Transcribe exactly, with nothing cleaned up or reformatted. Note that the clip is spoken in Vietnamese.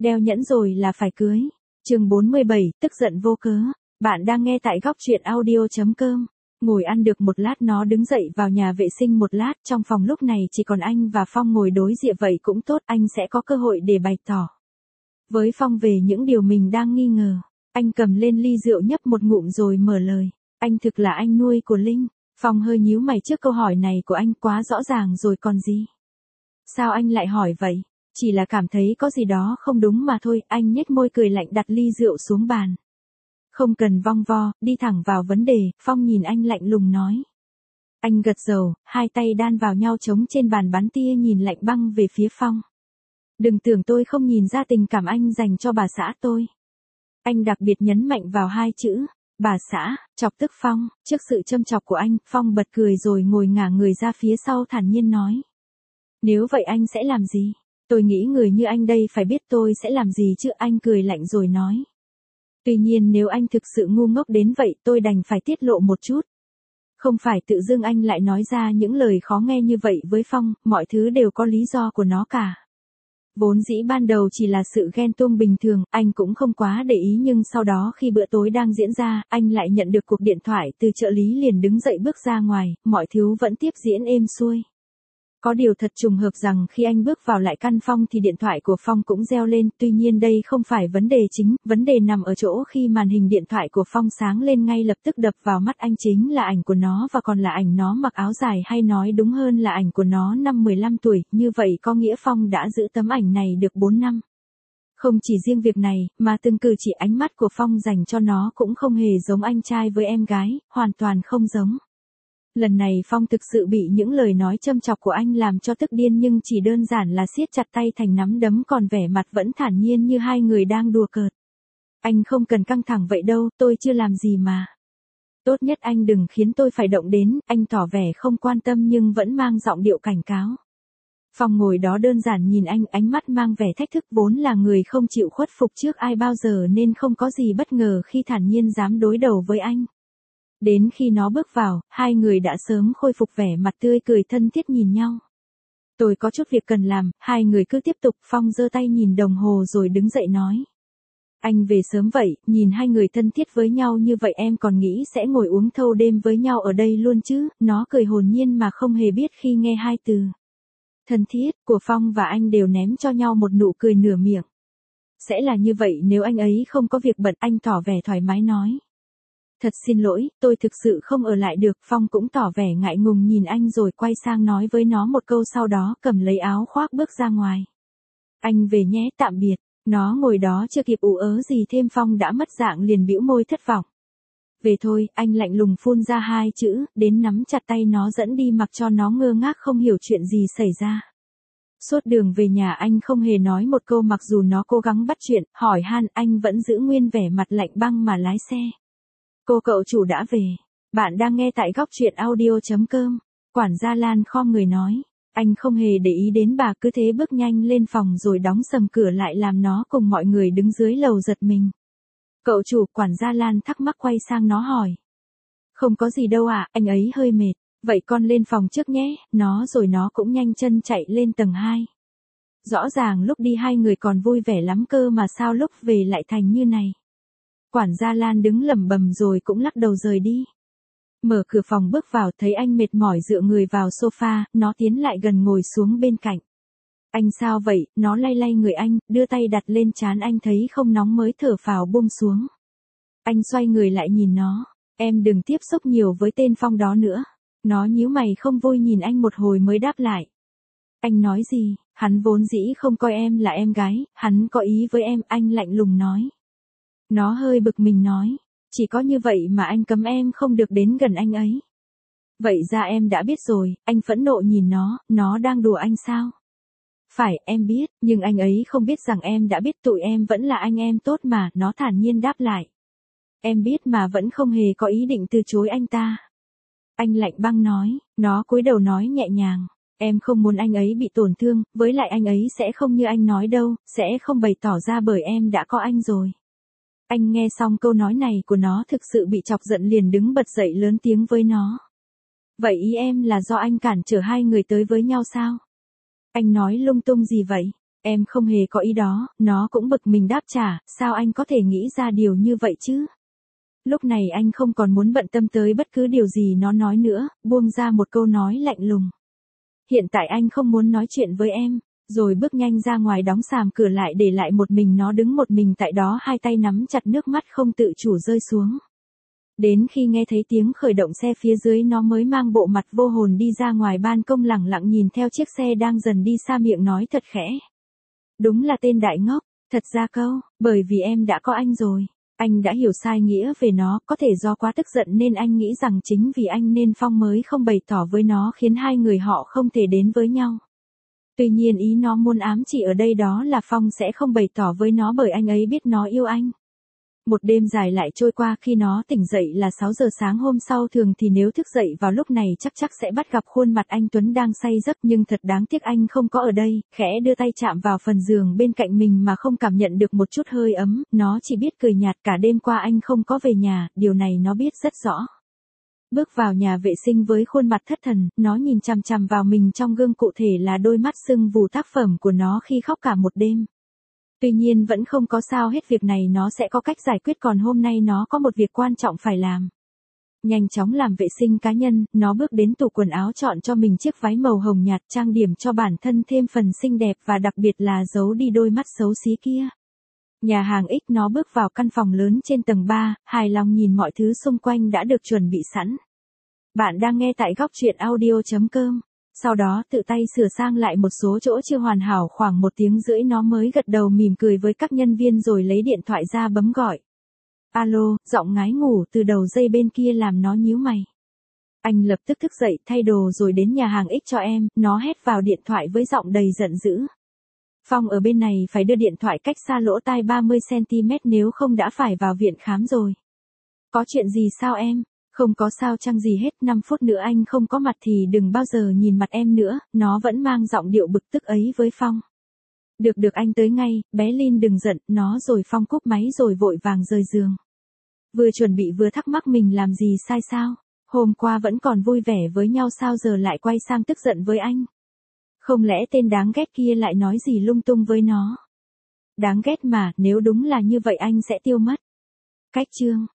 Đeo nhẫn rồi là phải cưới. Chương bốn mươi bảy, tức giận vô cớ. Bạn đang nghe tại góc truyện audio chấm com. Ngồi ăn được một lát nó đứng dậy vào nhà vệ sinh một lát, trong phòng lúc này chỉ còn anh và Phong ngồi đối diện vậy cũng tốt, anh sẽ có cơ hội để bày tỏ với Phong về những điều mình đang nghi ngờ. Anh cầm lên ly rượu nhấp một ngụm rồi mở lời. Anh thực là anh nuôi của Linh. Phong hơi nhíu mày trước câu hỏi này của anh, quá rõ ràng rồi còn gì. Sao anh lại hỏi vậy? Chỉ là cảm thấy có gì đó không đúng mà thôi, anh nhếch môi cười lạnh đặt ly rượu xuống bàn. Không cần vòng vo, đi thẳng vào vấn đề, Phong nhìn anh lạnh lùng nói. Anh gật đầu, hai tay đan vào nhau chống trên bàn bắn tia nhìn lạnh băng về phía Phong. Đừng tưởng tôi không nhìn ra tình cảm anh dành cho bà xã tôi. Anh đặc biệt nhấn mạnh vào hai chữ, bà xã, chọc tức Phong. Trước sự châm chọc của anh, Phong bật cười rồi ngồi ngả người ra phía sau thản nhiên nói. Nếu vậy anh sẽ làm gì? Tôi nghĩ người như anh đây phải biết tôi sẽ làm gì chứ. Anh cười lạnh rồi nói. Tuy nhiên nếu anh thực sự ngu ngốc đến vậy tôi đành phải tiết lộ một chút. Không phải tự dưng anh lại nói ra những lời khó nghe như vậy với Phong, mọi thứ đều có lý do của nó cả. Vốn dĩ ban đầu chỉ là sự ghen tuông bình thường, anh cũng không quá để ý nhưng sau đó khi bữa tối đang diễn ra, anh lại nhận được cuộc điện thoại từ trợ lý liền đứng dậy bước ra ngoài, mọi thứ vẫn tiếp diễn êm xuôi. Có điều thật trùng hợp rằng khi anh bước vào lại căn Phong thì điện thoại của Phong cũng reo lên, tuy nhiên đây không phải vấn đề chính, vấn đề nằm ở chỗ khi màn hình điện thoại của Phong sáng lên ngay lập tức đập vào mắt anh chính là ảnh của nó và còn là ảnh nó mặc áo dài hay nói đúng hơn là ảnh của nó năm mười lăm tuổi, như vậy có nghĩa Phong đã giữ tấm ảnh này được bốn năm. Không chỉ riêng việc này, mà từng cử chỉ ánh mắt của Phong dành cho nó cũng không hề giống anh trai với em gái, hoàn toàn không giống. Lần này Phong thực sự bị những lời nói châm chọc của anh làm cho tức điên nhưng chỉ đơn giản là siết chặt tay thành nắm đấm còn vẻ mặt vẫn thản nhiên như hai người đang đùa cợt. Anh không cần căng thẳng vậy đâu, tôi chưa làm gì mà. Tốt nhất anh đừng khiến tôi phải động đến, anh tỏ vẻ không quan tâm nhưng vẫn mang giọng điệu cảnh cáo. Phong ngồi đó đơn giản nhìn anh, ánh mắt mang vẻ thách thức, vốn là người không chịu khuất phục trước ai bao giờ nên không có gì bất ngờ khi thản nhiên dám đối đầu với anh. Đến khi nó bước vào, hai người đã sớm khôi phục vẻ mặt tươi cười thân thiết nhìn nhau. Tôi có chút việc cần làm, hai người cứ tiếp tục. Phong giơ tay nhìn đồng hồ rồi đứng dậy nói. Anh về sớm vậy, nhìn hai người thân thiết với nhau như vậy em còn nghĩ sẽ ngồi uống thâu đêm với nhau ở đây luôn chứ. Nó cười hồn nhiên mà không hề biết khi nghe hai từ thân thiết của Phong và anh đều ném cho nhau một nụ cười nửa miệng. Sẽ là như vậy nếu anh ấy không có việc bận, anh tỏ vẻ thoải mái nói. Thật xin lỗi, tôi thực sự không ở lại được. Phong cũng tỏ vẻ ngại ngùng nhìn anh rồi quay sang nói với nó một câu sau đó cầm lấy áo khoác bước ra ngoài. Anh về nhé, tạm biệt. Nó ngồi đó chưa kịp ú ớ gì thêm Phong đã mất dạng liền bĩu môi thất vọng. Về thôi, anh lạnh lùng phun ra hai chữ, đến nắm chặt tay nó dẫn đi mặc cho nó ngơ ngác không hiểu chuyện gì xảy ra. Suốt đường về nhà anh không hề nói một câu mặc dù nó cố gắng bắt chuyện, hỏi han anh vẫn giữ nguyên vẻ mặt lạnh băng mà lái xe. Cô cậu chủ đã về. Bạn đang nghe tại góc truyện audio chấm com. Quản gia Lan khom người nói. Anh không hề để ý đến bà cứ thế bước nhanh lên phòng rồi đóng sầm cửa lại làm nó cùng mọi người đứng dưới lầu giật mình. Cậu chủ, quản gia Lan thắc mắc quay sang nó hỏi. Không có gì đâu ạ, à, anh ấy hơi mệt. Vậy con lên phòng trước nhé, nó rồi nó cũng nhanh chân chạy lên tầng hai. Rõ ràng lúc đi hai người còn vui vẻ lắm cơ mà sao lúc về lại thành như này. Quản gia Lan đứng lẩm bẩm rồi cũng lắc đầu rời đi. Mở cửa phòng bước vào thấy anh mệt mỏi dựa người vào sofa, nó tiến lại gần ngồi xuống bên cạnh. Anh sao vậy? Nó lay lay người anh, đưa tay đặt lên trán anh thấy không nóng mới thở phào buông xuống. Anh xoay người lại nhìn nó. Em đừng tiếp xúc nhiều với tên Phong đó nữa. Nó nhíu mày không vui nhìn anh một hồi mới đáp lại. Anh nói gì? Hắn vốn dĩ không coi em là em gái, hắn có ý với em, anh lạnh lùng nói. Nó hơi bực mình nói, chỉ có như vậy mà anh cấm em không được đến gần anh ấy. Vậy ra em đã biết rồi, anh phẫn nộ nhìn nó, nó đang đùa anh sao? Phải, em biết, nhưng anh ấy không biết rằng em đã biết tụi em vẫn là anh em tốt mà, nó thản nhiên đáp lại. Em biết mà vẫn không hề có ý định từ chối anh ta. Anh lạnh băng nói, nó cúi đầu nói nhẹ nhàng. Em không muốn anh ấy bị tổn thương, với lại anh ấy sẽ không như anh nói đâu, sẽ không bày tỏ ra bởi em đã có anh rồi. Anh nghe xong câu nói này của nó thực sự bị chọc giận liền đứng bật dậy lớn tiếng với nó. Vậy ý em là do anh cản trở hai người tới với nhau sao? Anh nói lung tung gì vậy? Em không hề có ý đó, nó cũng bực mình đáp trả, sao anh có thể nghĩ ra điều như vậy chứ? Lúc này anh không còn muốn bận tâm tới bất cứ điều gì nó nói nữa, buông ra một câu nói lạnh lùng. Hiện tại anh không muốn nói chuyện với em, rồi bước nhanh ra ngoài đóng sàm cửa lại để lại một mình nó đứng một mình tại đó, hai tay nắm chặt, nước mắt không tự chủ rơi xuống. Đến khi nghe thấy tiếng khởi động xe phía dưới, nó mới mang bộ mặt vô hồn đi ra ngoài ban công, lẳng lặng nhìn theo chiếc xe đang dần đi xa, miệng nói thật khẽ. Đúng là tên đại ngốc, thật ra câu, bởi vì em đã có anh rồi. Anh đã hiểu sai nghĩa về nó, có thể do quá tức giận nên anh nghĩ rằng chính vì anh nên Phong mới không bày tỏ với nó, khiến hai người họ không thể đến với nhau. Tuy nhiên ý nó muốn ám chỉ ở đây đó là Phong sẽ không bày tỏ với nó bởi anh ấy biết nó yêu anh. Một đêm dài lại trôi qua, khi nó tỉnh dậy là sáu giờ sáng hôm sau, thường thì nếu thức dậy vào lúc này chắc chắc sẽ bắt gặp khuôn mặt anh Tuấn đang say giấc, nhưng thật đáng tiếc anh không có ở đây, khẽ đưa tay chạm vào phần giường bên cạnh mình mà không cảm nhận được một chút hơi ấm, nó chỉ biết cười nhạt. Cả đêm qua anh không có về nhà, điều này nó biết rất rõ. Bước vào nhà vệ sinh với khuôn mặt thất thần, nó nhìn chằm chằm vào mình trong gương, cụ thể là đôi mắt sưng vù tác phẩm của nó khi khóc cả một đêm. Tuy nhiên vẫn không có sao hết, việc này nó sẽ có cách giải quyết, còn hôm nay nó có một việc quan trọng phải làm. Nhanh chóng làm vệ sinh cá nhân, nó bước đến tủ quần áo chọn cho mình chiếc váy màu hồng nhạt, trang điểm cho bản thân thêm phần xinh đẹp và đặc biệt là giấu đi đôi mắt xấu xí kia. Nhà hàng X, nó bước vào căn phòng lớn trên tầng ba, hài lòng nhìn mọi thứ xung quanh đã được chuẩn bị sẵn. Bạn đang nghe tại góc truyện audio chấm com. Sau đó tự tay sửa sang lại một số chỗ chưa hoàn hảo, khoảng một tiếng rưỡi nó mới gật đầu mỉm cười với các nhân viên rồi lấy điện thoại ra bấm gọi. Alo, giọng ngái ngủ từ đầu dây bên kia làm nó nhíu mày. Anh lập tức thức dậy, thay đồ rồi đến nhà hàng X cho em, nó hét vào điện thoại với giọng đầy giận dữ. Phong ở bên này phải đưa điện thoại cách xa lỗ tai ba mươi xăng ti mét nếu không đã phải vào viện khám rồi. Có chuyện gì sao em? Không có sao chăng gì hết, năm phút nữa anh không có mặt thì đừng bao giờ nhìn mặt em nữa, nó vẫn mang giọng điệu bực tức ấy với Phong. Được được, anh tới ngay, bé Linh đừng giận, nó rồi Phong cúp máy rồi vội vàng rời giường. Vừa chuẩn bị vừa thắc mắc mình làm gì sai sao, hôm qua vẫn còn vui vẻ với nhau sao giờ lại quay sang tức giận với anh. Không lẽ tên đáng ghét kia lại nói gì lung tung với nó? Đáng ghét mà, nếu đúng là như vậy anh sẽ tiêu mất. Cách chương